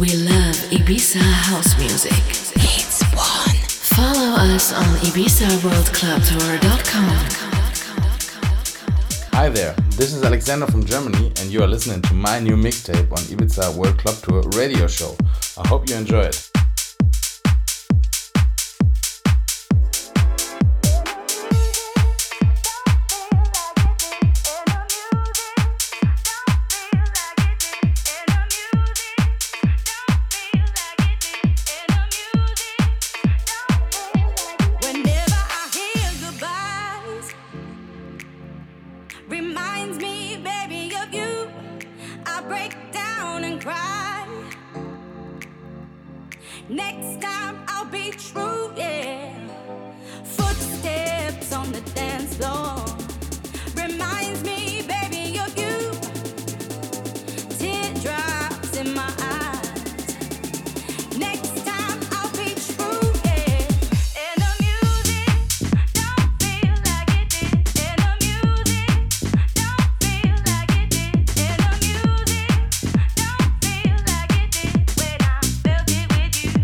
Ibiza house music. It's one. Follow us on ibizaworldclubtour.com. Hi there, this is Alexander from Germany and you are listening to my new mixtape on Ibiza World Club Tour radio show. I hope you enjoy it. Next time I'll be true, yeah. Footsteps on the dance floor reminds me, baby, of you. Teardrops in my eyes. Next time I'll be true, yeah. And the music don't feel like it did. And the music don't feel like it did. And the music don't feel like it did when I felt it with you.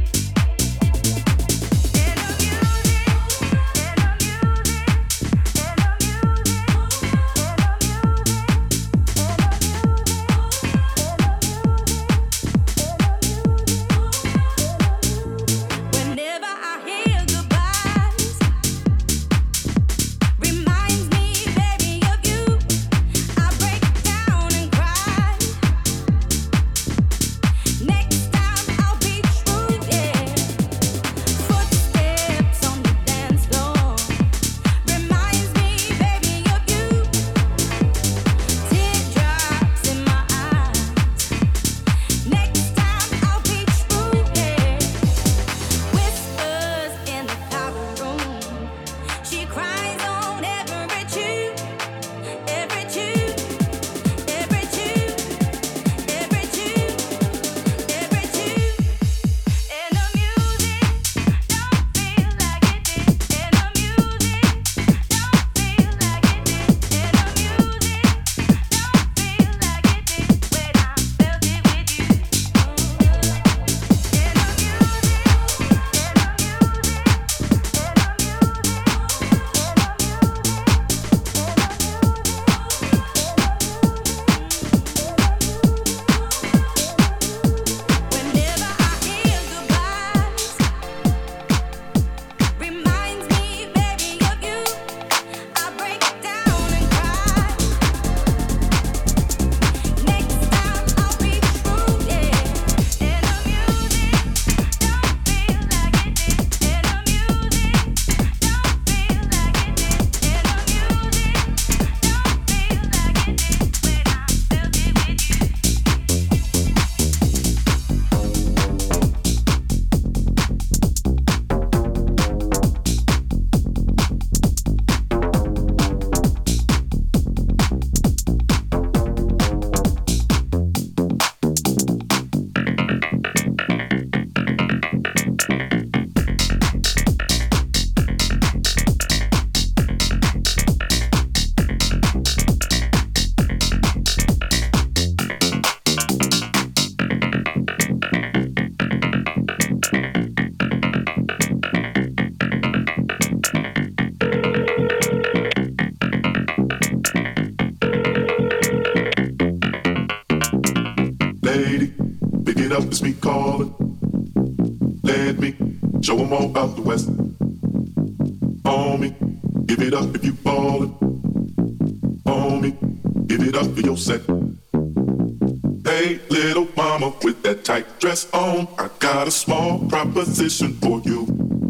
It's me calling. Let me show them all about the West. Homie, give it up if you ballin'. Homie, give it up for your set. Hey, little mama with that tight dress on, I got a small proposition for you.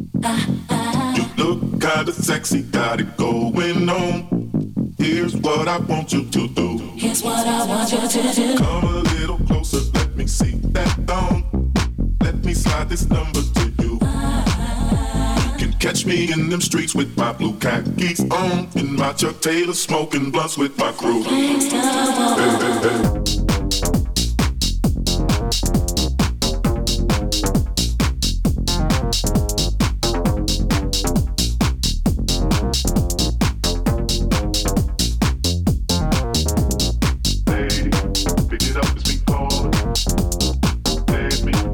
You look kinda sexy, got it going on. Here's what I want you to do. Here's what I want you to do. Come a little closer, let me see that thong. Let me slide this number to you. You can catch me in them streets with my blue khakis on, in my Chuck Taylor, smoking blunts with my crew. Hey, hey, hey. Pick it up, it's me calling. Let me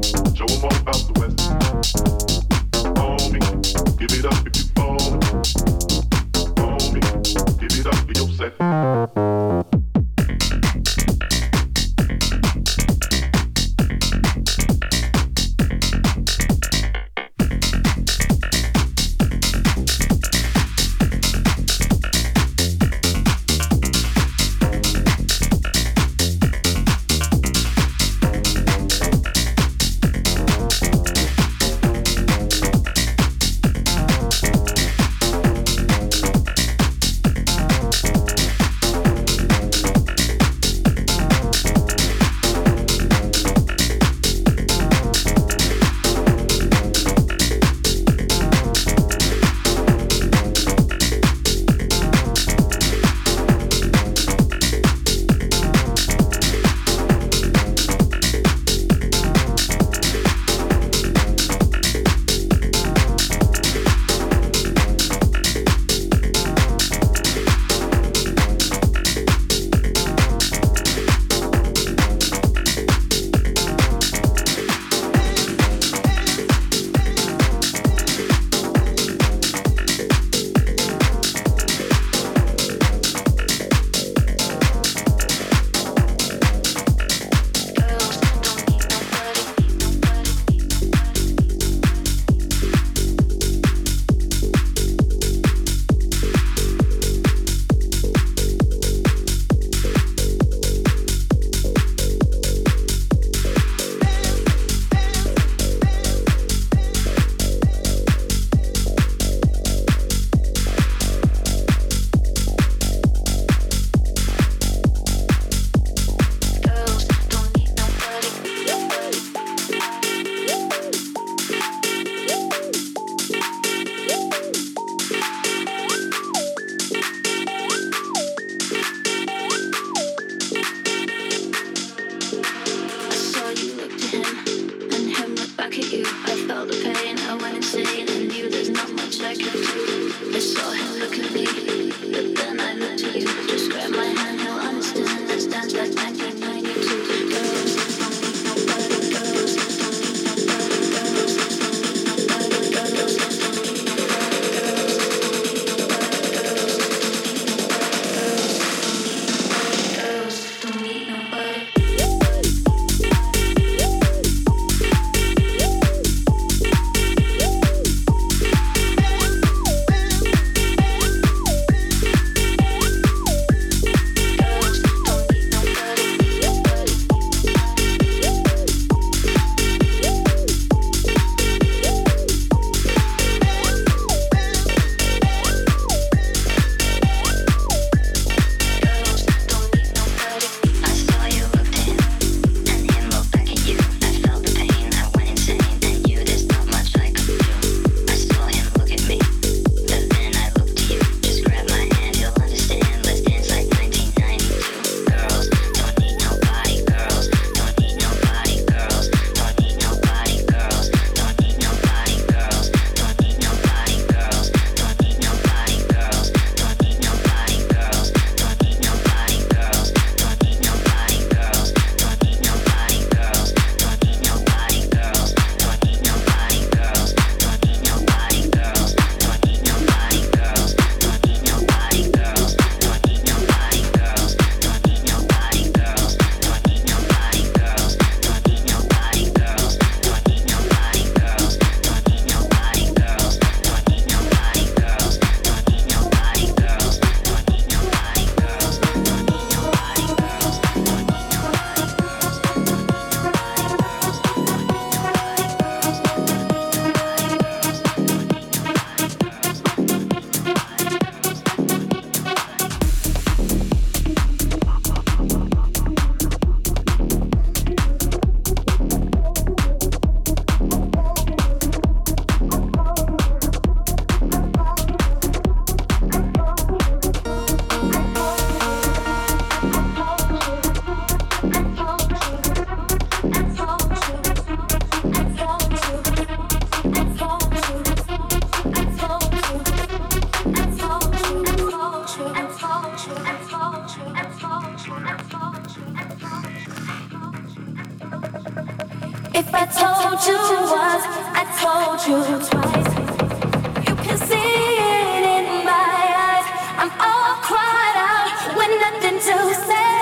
told you once, I told you twice. You can see it in my eyes. I'm all cried out with nothing to say.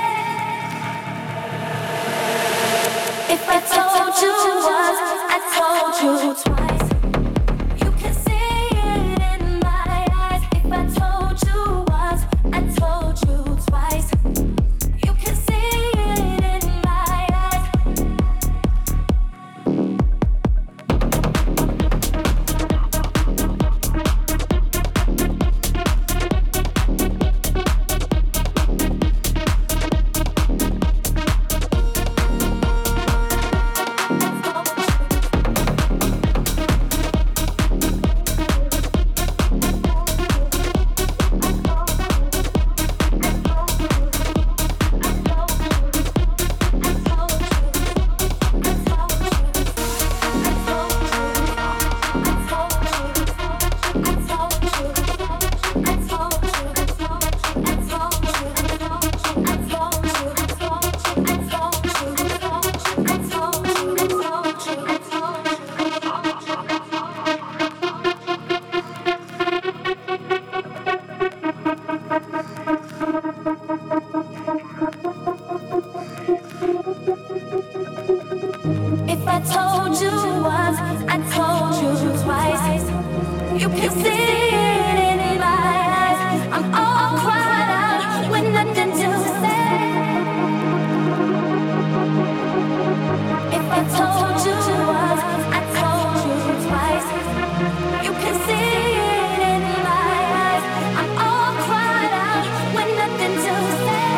If I told you once, I told you twice. You can see it in my eyes. If I told you once, I told you twice. You can see it in my eyes. If I told you once, I told you twice. You can see it in my eyes. I'm all cried out with nothing to say. If I told you once, I told you twice. You can see it in my eyes. I'm all cried out with nothing to say.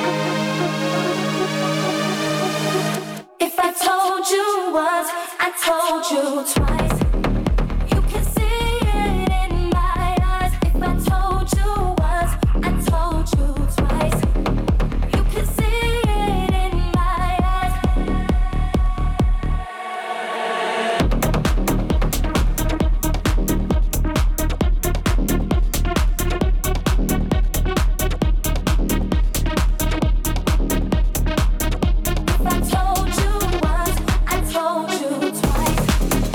If I told you once, I told you twice. You can see it in my eyes. If I told you once, I told you twice. You can see it in my eyes. If I told you once, I told you twice.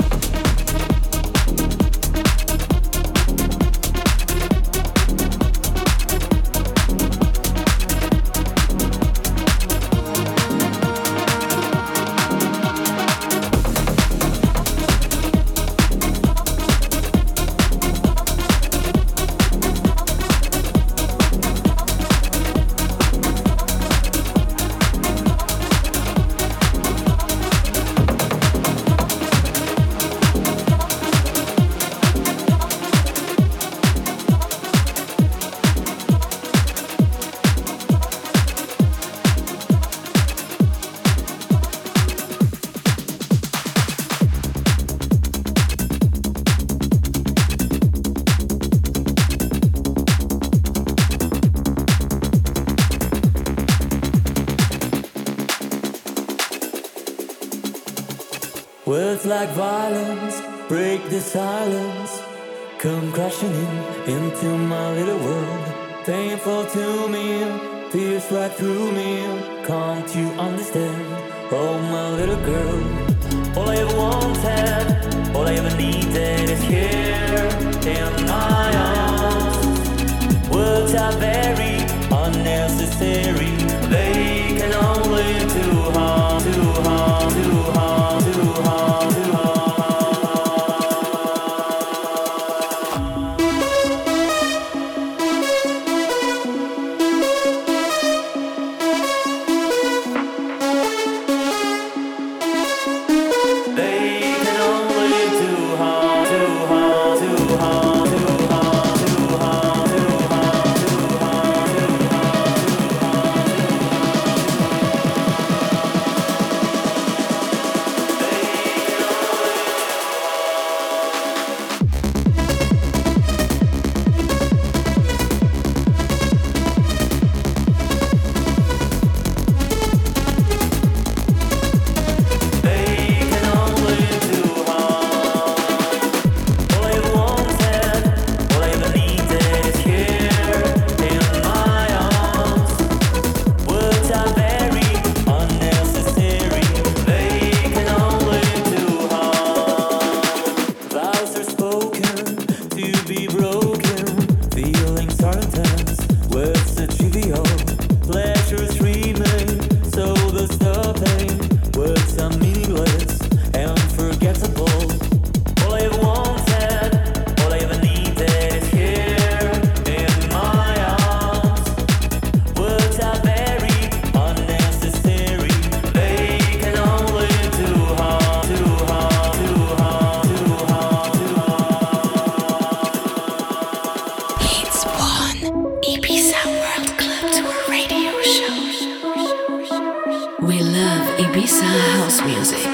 Words like violence break the silence, come crashing into my little world. Painful to me, pierce right through me. Can't you understand? Oh, my little girl. All I ever wanted, all I ever needed is here in my arms. Words are very unnecessary. They can only do harm, do harm, do harm, do harm, do harm. They can only do harm, do harm, do harm, do harm, do harm, do harm, do harm, do harm, do harm. Ibiza house music.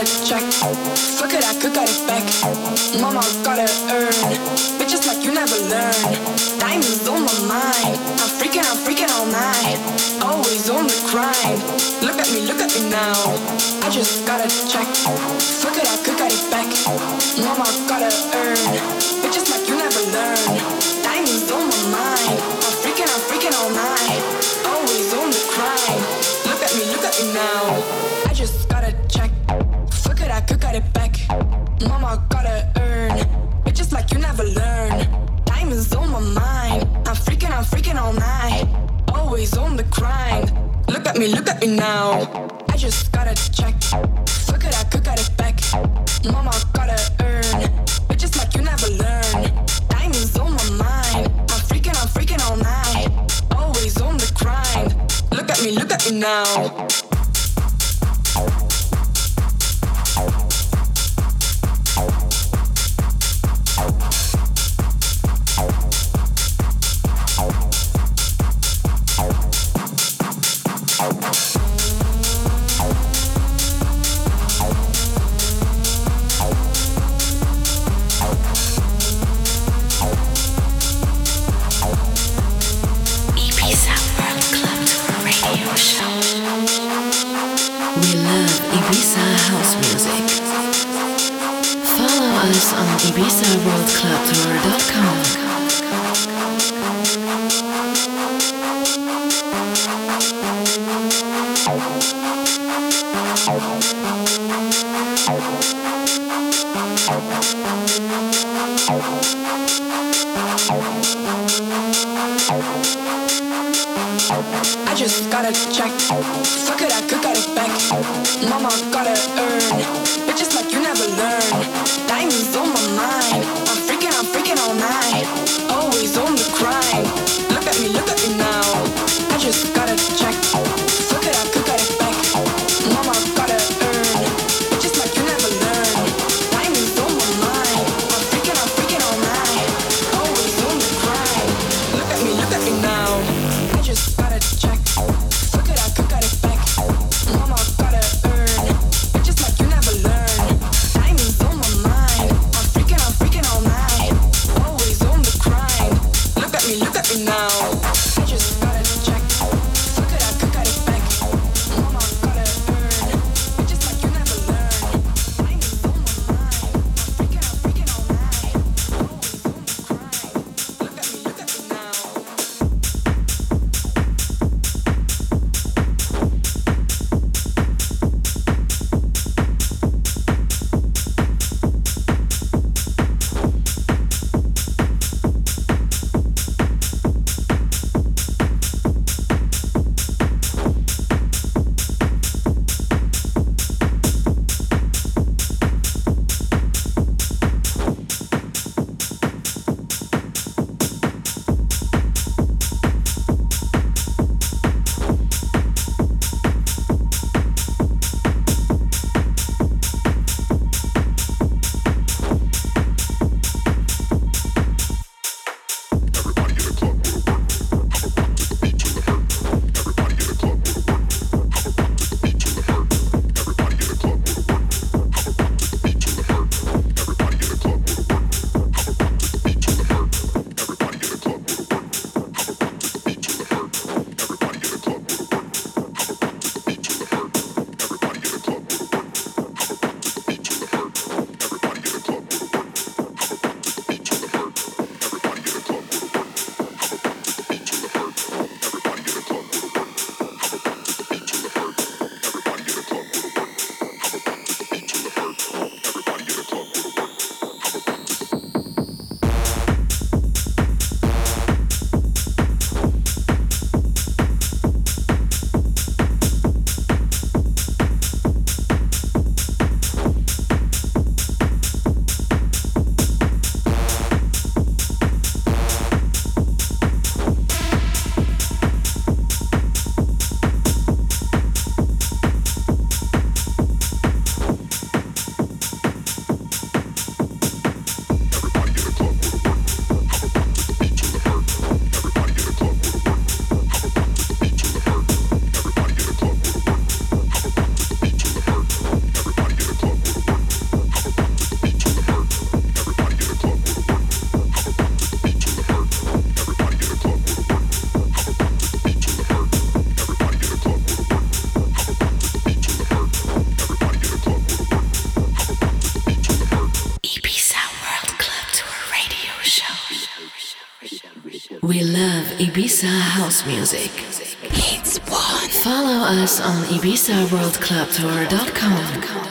check. Fuck it, I could get it back. Mama gotta earn. Bitches like you never learn. Diamonds on my mind. I'm freaking all night. Always on the grind. Look at me now. I just gotta check. Fuck it, I could get it back. Mama gotta earn. Bitches like you never learn. Diamonds on my mind. I'm freaking all night. Always on the grind. Look at me now. I just gotta check. Fuck it, I could get it back. Mama gotta earn. Bitches like you never learn. Diamonds on my mind. I'm freaking all night. Always on the grind. Look at me now. I just gotta check. Fuck it, I could get it back. Mama gotta earn. Bitches like you never learn. Diamonds on my mind. I'm freaking all night. Always on the grind. Look at me now. On ibizaworldclubtour.com. I just gotta check. Fuck it, I could get it back. Mama gotta earn. Bitches like you never learn. Diamonds on my mind. I'm freaking all night. Always on the grind. Look at me now. I just gotta check. Fuck it, I could get it back. Mama gotta earn. Bitches like you never learn. Diamonds on my mind. I'm freaking all night. Always on the grind. Look at me now. I just gotta check. Fuck it, I could get it back. Mama gotta earn. Bitches like you never learn. We love Ibiza house music. It's one. Follow us on ibizaworldclubtour.com.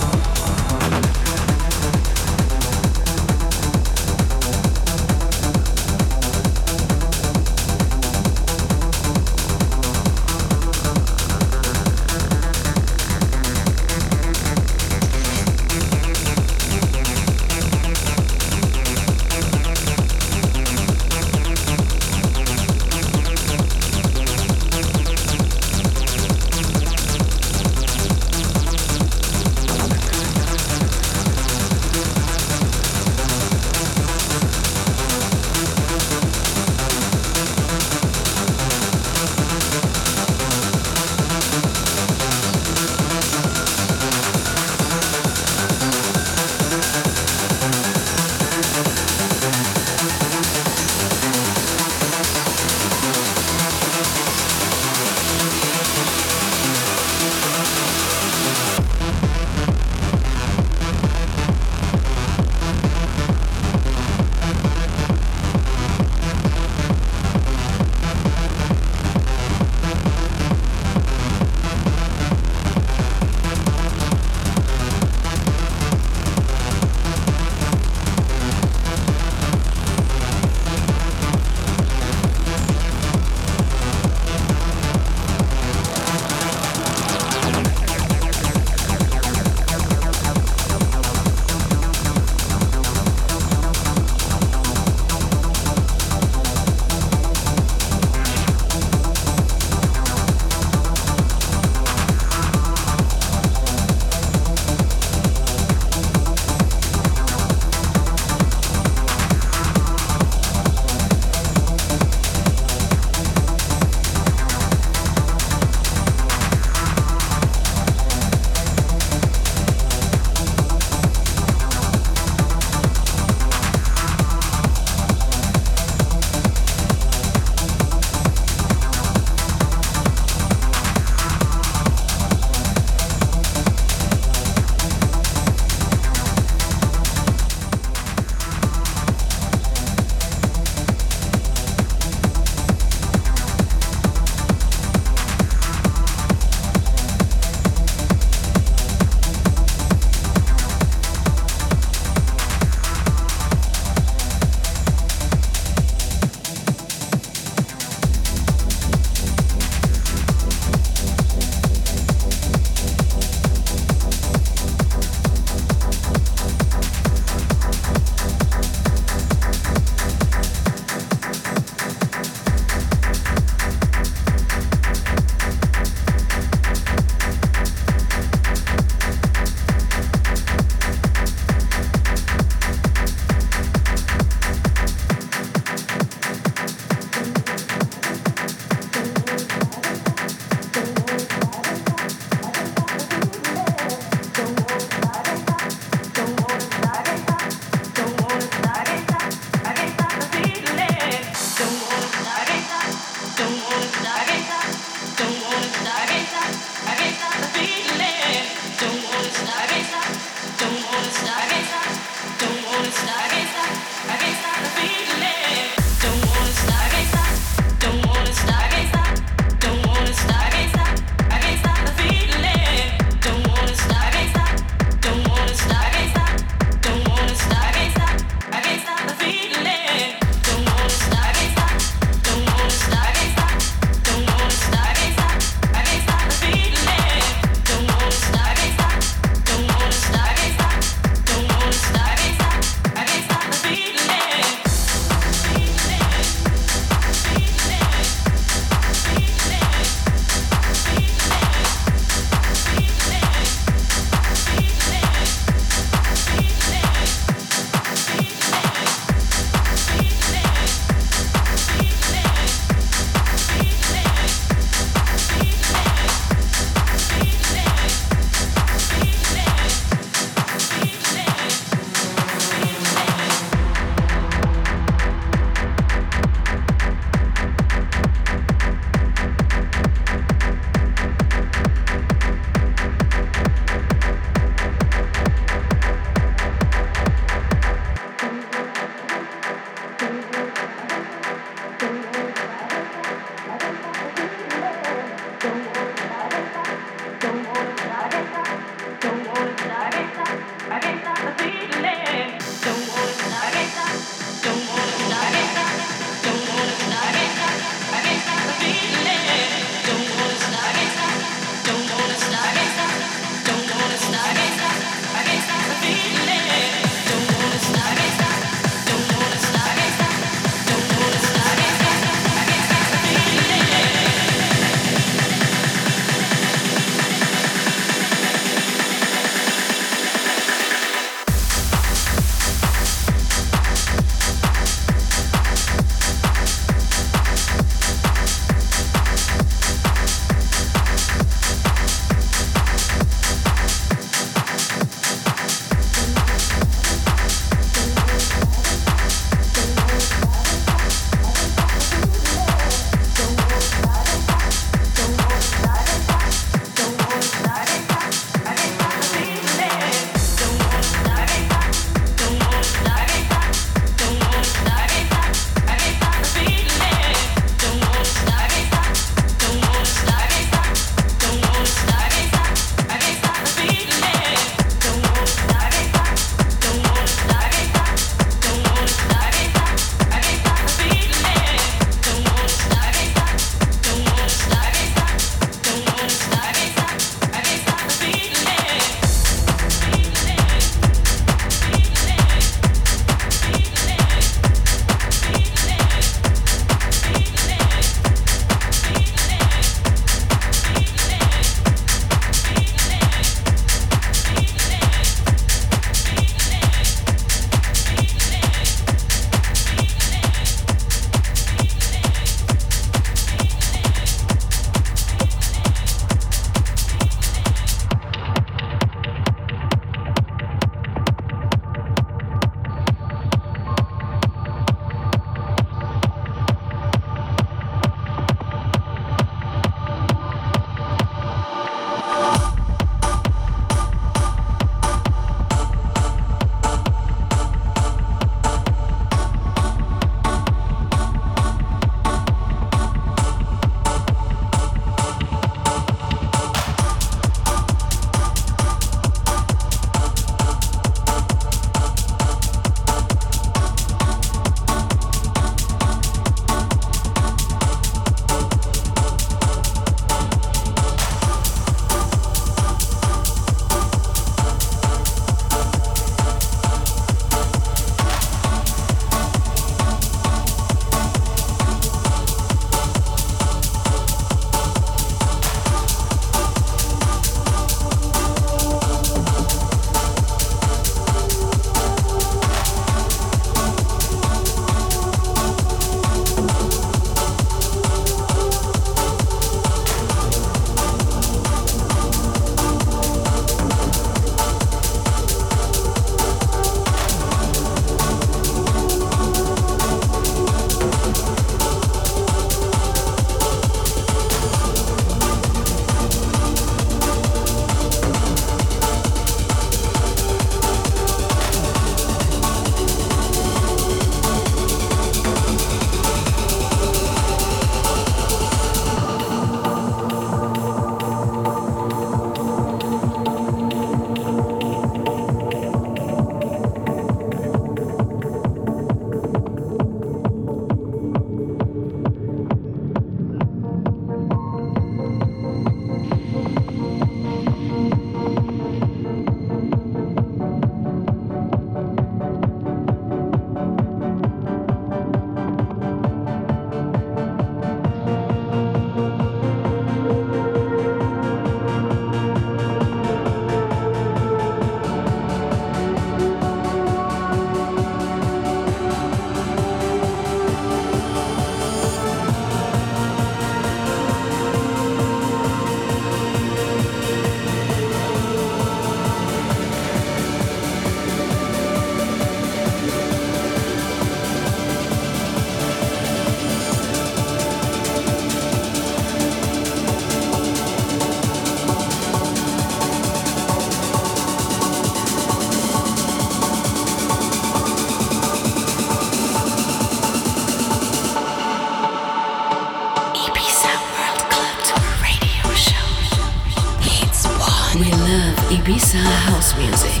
Ibiza house music.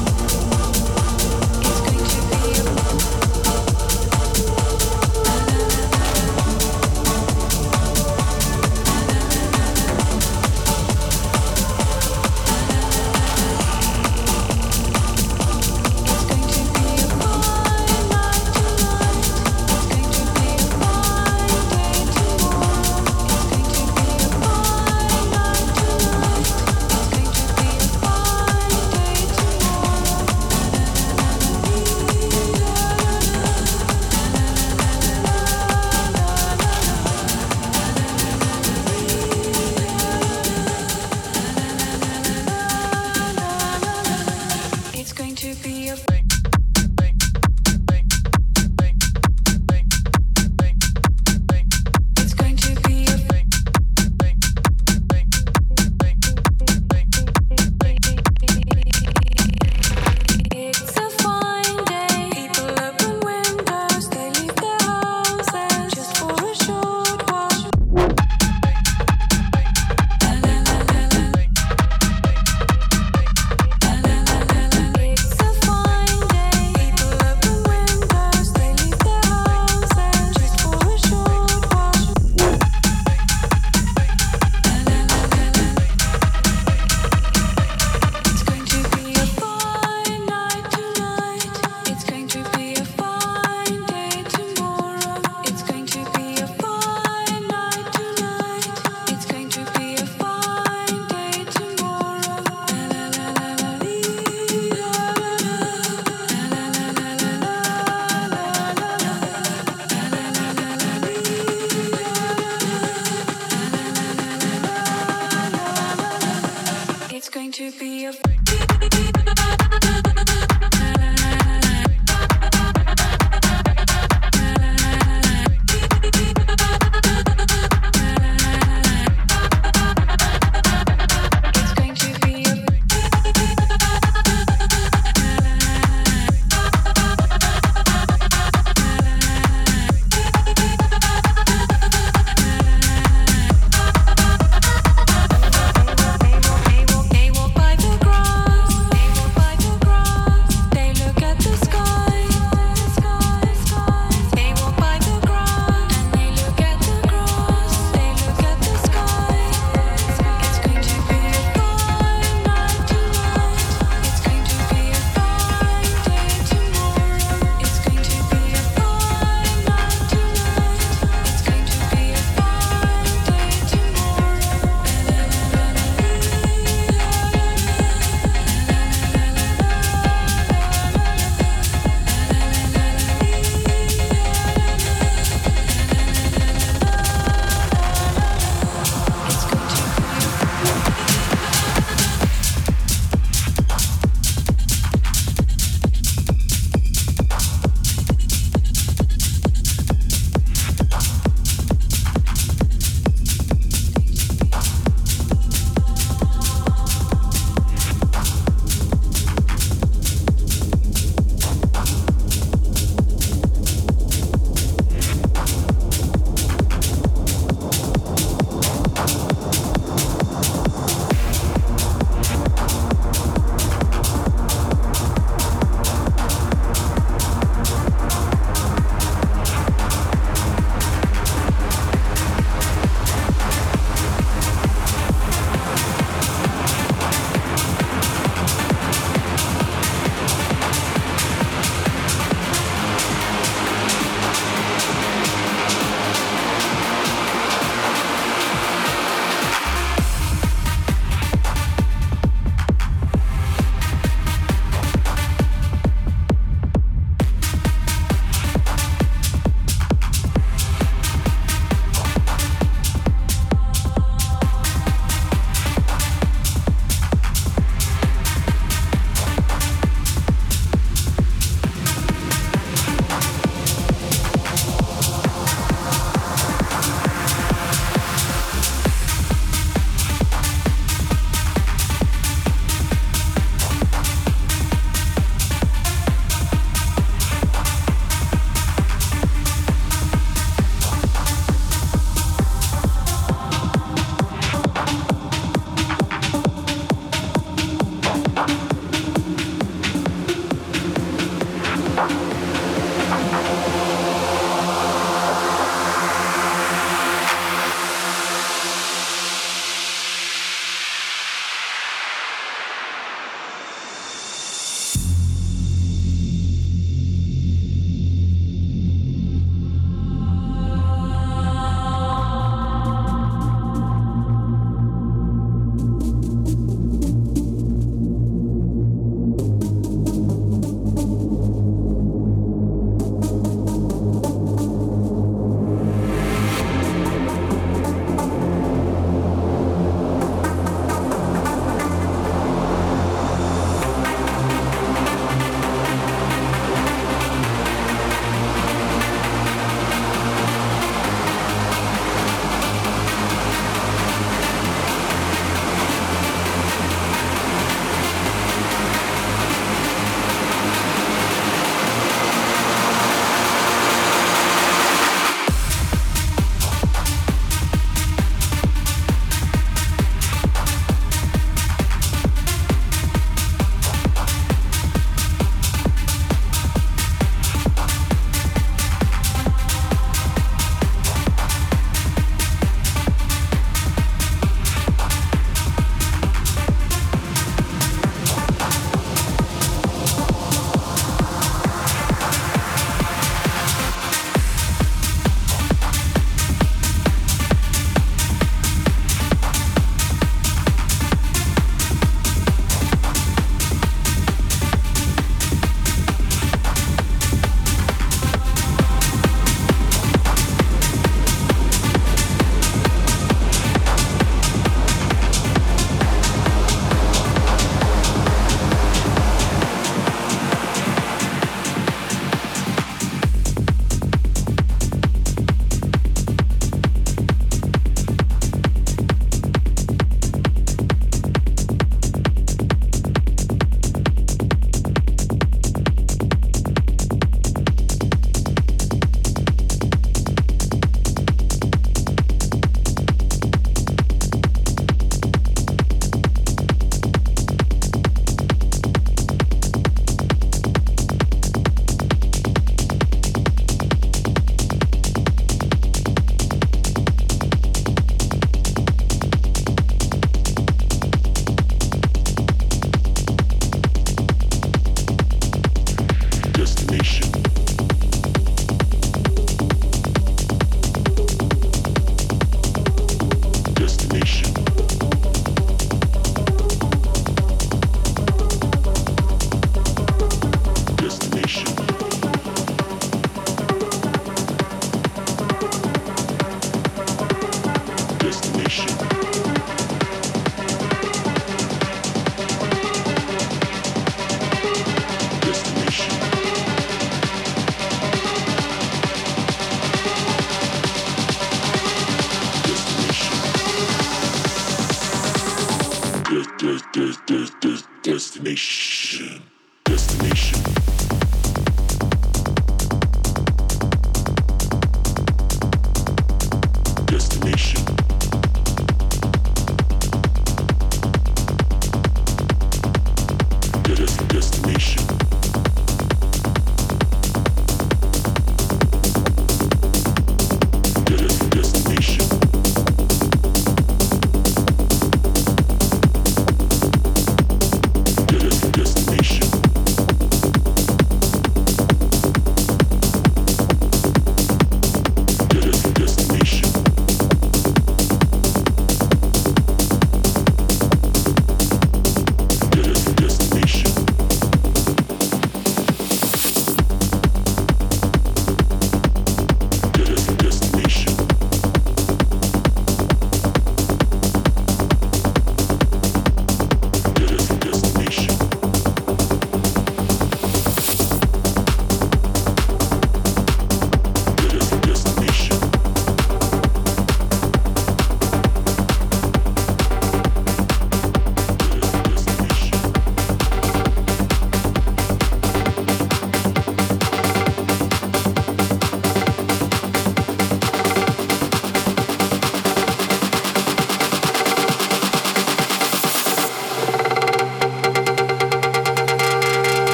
It's going to be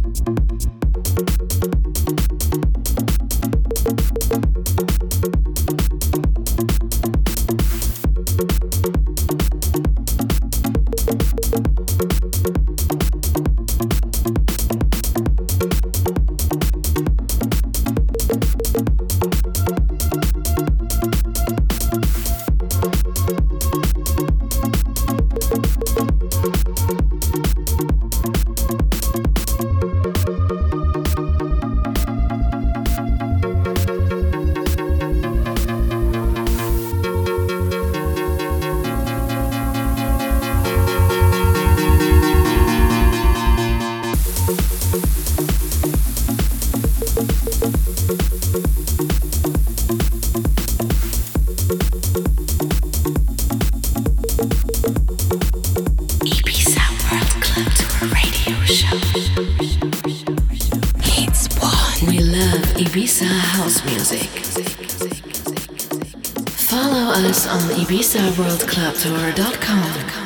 Ibiza house music. Follow us on IbizaWorldClubTour.com.